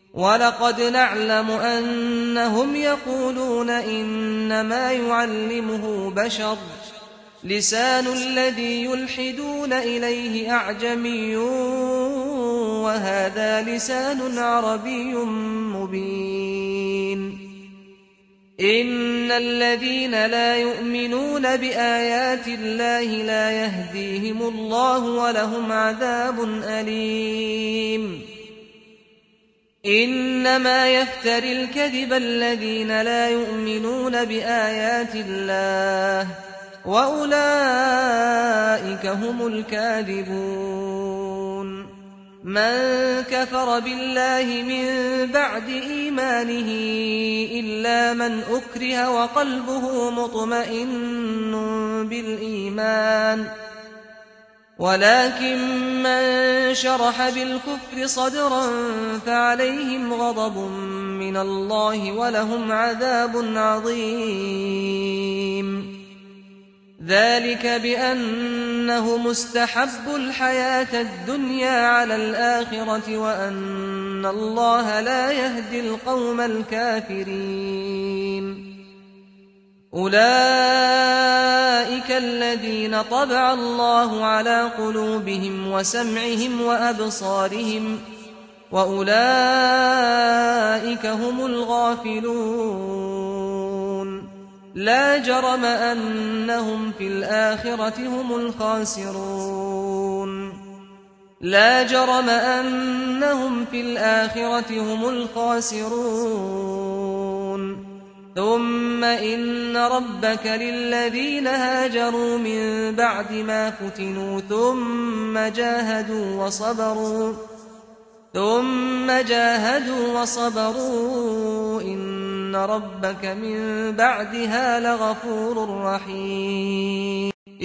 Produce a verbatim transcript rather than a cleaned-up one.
وَلَقَدْ نَعْلَمُ أَنَّهُمْ يَقُولُونَ إِنَّمَا يُعَلِّمُهُ بَشَرٌ لِّسَانُ الَّذِي يُلْحِدُونَ إِلَيْهِ أَعْجَمِيٌّ وَهَٰذَا لِسَانٌ عَرَبِيٌّ مُّبِينٌ إِنَّ الَّذِينَ لَا يُؤْمِنُونَ بِآيَاتِ اللَّهِ لَا يَهْدِيهِمُ اللَّهُ وَلَهُمْ عَذَابٌ أَلِيمٌ إِنَّمَا يَفْتَرِي الْكَذِبَ الَّذِينَ لَا يُؤْمِنُونَ بِآيَاتِ اللَّهِ وَأُولَئِكَ هُمُ الْكَاذِبُونَ مَن كَفَرَ بِاللَّهِ مِن بَعْدِ إِيمَانِهِ إِلَّا مَنْ أُكْرِهَ وَقَلْبُهُ مُطْمَئِنٌّ بِالْإِيمَانِ وَلَكِن مَّن شَرَحَ بِالْكُفْرِ صَدْرًا فَعَلَيْهِمْ غَضَبٌ مِّنَ اللَّهِ وَلَهُمْ عَذَابٌ عَظِيمٌ ذَلِكَ بِأَنَّهُمُ اسْتَحَبُّوا الْحَيَاةَ الدُّنْيَا عَلَى الْآخِرَةِ وَأَنَّ اللَّهَ لَا يَهْدِي الْقَوْمَ الْكَافِرِينَ أُولَئِكَ الَّذِينَ طَبَعَ اللَّهُ عَلَىٰ قُلُوبِهِمْ وَسَمْعِهِمْ وَأَبْصَارِهِمْ وَأُولَئِكَ هُمُ الْغَافِلُونَ لَا جَرَمَ أَنَّهُمْ فِي الْآخِرَةِ هُمُ الْخَاسِرُونَ لَا جَرَمَ أَنَّهُمْ فِي الْآخِرَةِ هُمُ الْخَاسِرُونَ ثُمَّ إِنَّ رَبَّكَ لِلَّذِينَ هَاجَرُوا مِن بَعْدِ مَا فُتِنُوا ثُمَّ جَاهَدُوا وَصَبَرُوا ثُمَّ جَاهَدُوا وَصَبَرُوا إِنَّ رَبَّكَ مِن بَعْدِهَا لَغَفُورٌ رَّحِيمٌ